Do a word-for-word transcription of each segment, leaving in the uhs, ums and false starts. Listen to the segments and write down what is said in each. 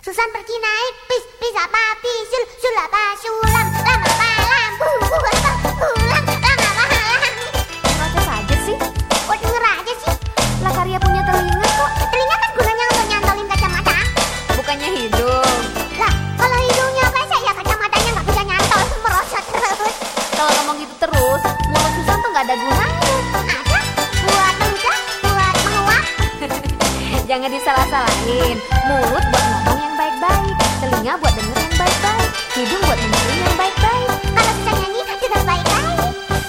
Susan pergi naik bis, bis apa bisul, sul apa sulam, lama malam, bu bu apa pulang, lama malam. Protes aja sih. Kok denger aja sih? Lah Karya punya telinga kok. Telinga kan gunanya untuk nyantolin kacamata. Bukannya hidung. Lah, kalau hidungnya pesek ya kacamatanya nggak bisa nyantol, merosot terus. Kalau ngomong gitu terus, mulut Susan tuh nggak ada gunanya. Ada buat meludah, buat menguap. Jangan disalah-salahin. Mulut buat ngomong yang baik-baik, telinga buat denger yang baik-baik, hidung buat dengerin yang baik-baik. Kalau bisa nyanyi juga baik-baik.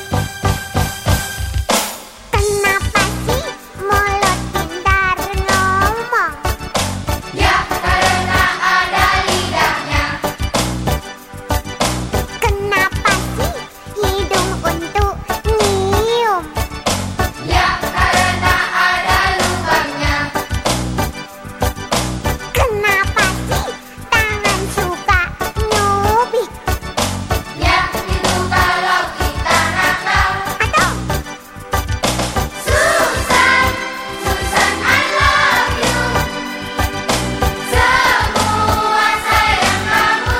Kenapa sih mulut pintar ngomong? Ya karena ada lidahnya. Kenapa sih hidung untuk nyium? Ya karena ada lubangnya. Kenapa sih tangan suka nyubit? Ya itu kalau kita nakal. Atau Susan, Susan I love you. Semua sayang kamu.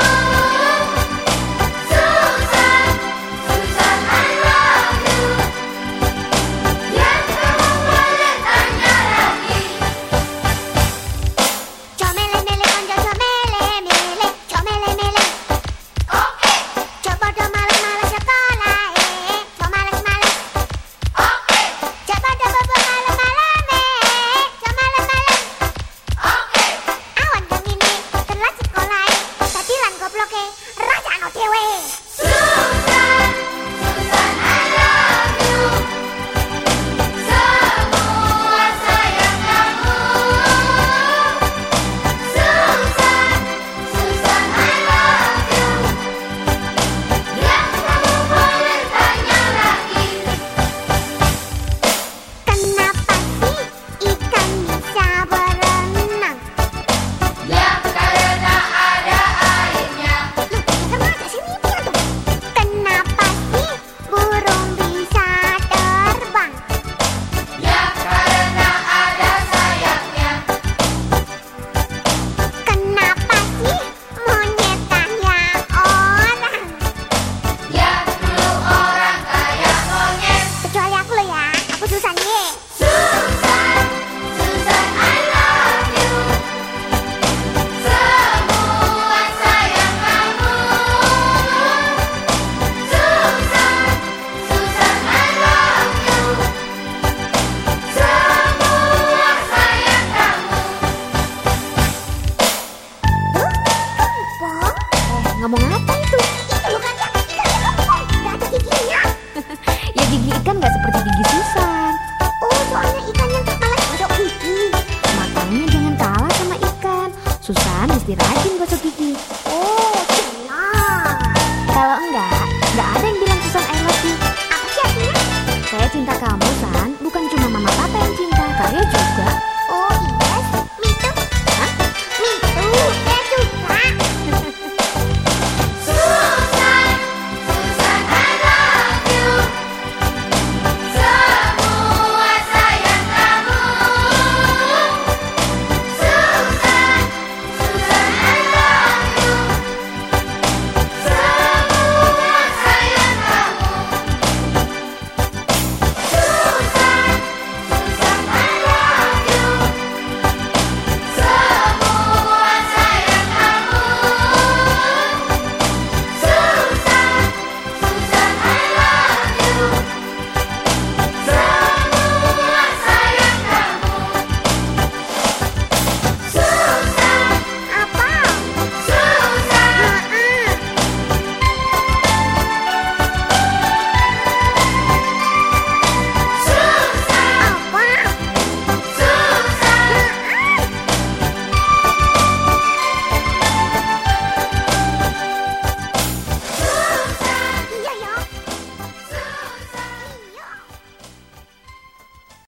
Susan, Susan I love you. Ya kamu boleh tanya lagi. comele mele konco comele mele, comele mele. Oke, Coba do malas-malas sekolah eh, co malas-malas. oke, Coba do bobo malam-malam eh, co malam-malam. oke. Awan gemini telat sekolah eh, tadilan goblok eh, raja no dewe. Susan, Susan I love you. Semua sayang kamu. Susan, Susan I love you. Ya kamu boleh tanya lagi. Kenapa sih ikan bisa berenang? Ya karena ada airnya. Loh, sama aja sih mimpi tuh. Kenapa sih burung bisa terbang? Ya karena ada sayapnya. Kenapa sih monyet kayak orang? Ya dulu orang kayak monyet. Kecuali aku loh ya, aku Susan ye. Susan, Susan I love you. Semua sayang kamu. Susan, Susan I love you. Semua sayang kamu. Bong, Eh, ngomong apa itu? itu loh kan ya, ikannya kempong, gak ada giginya. Ya gigi ikan nggak seperti gigi Susan. Oh, soalnya ikannya malah gosok gigi. Makanya jangan kalah sama ikan. Susan mesti rajin gosok gigi.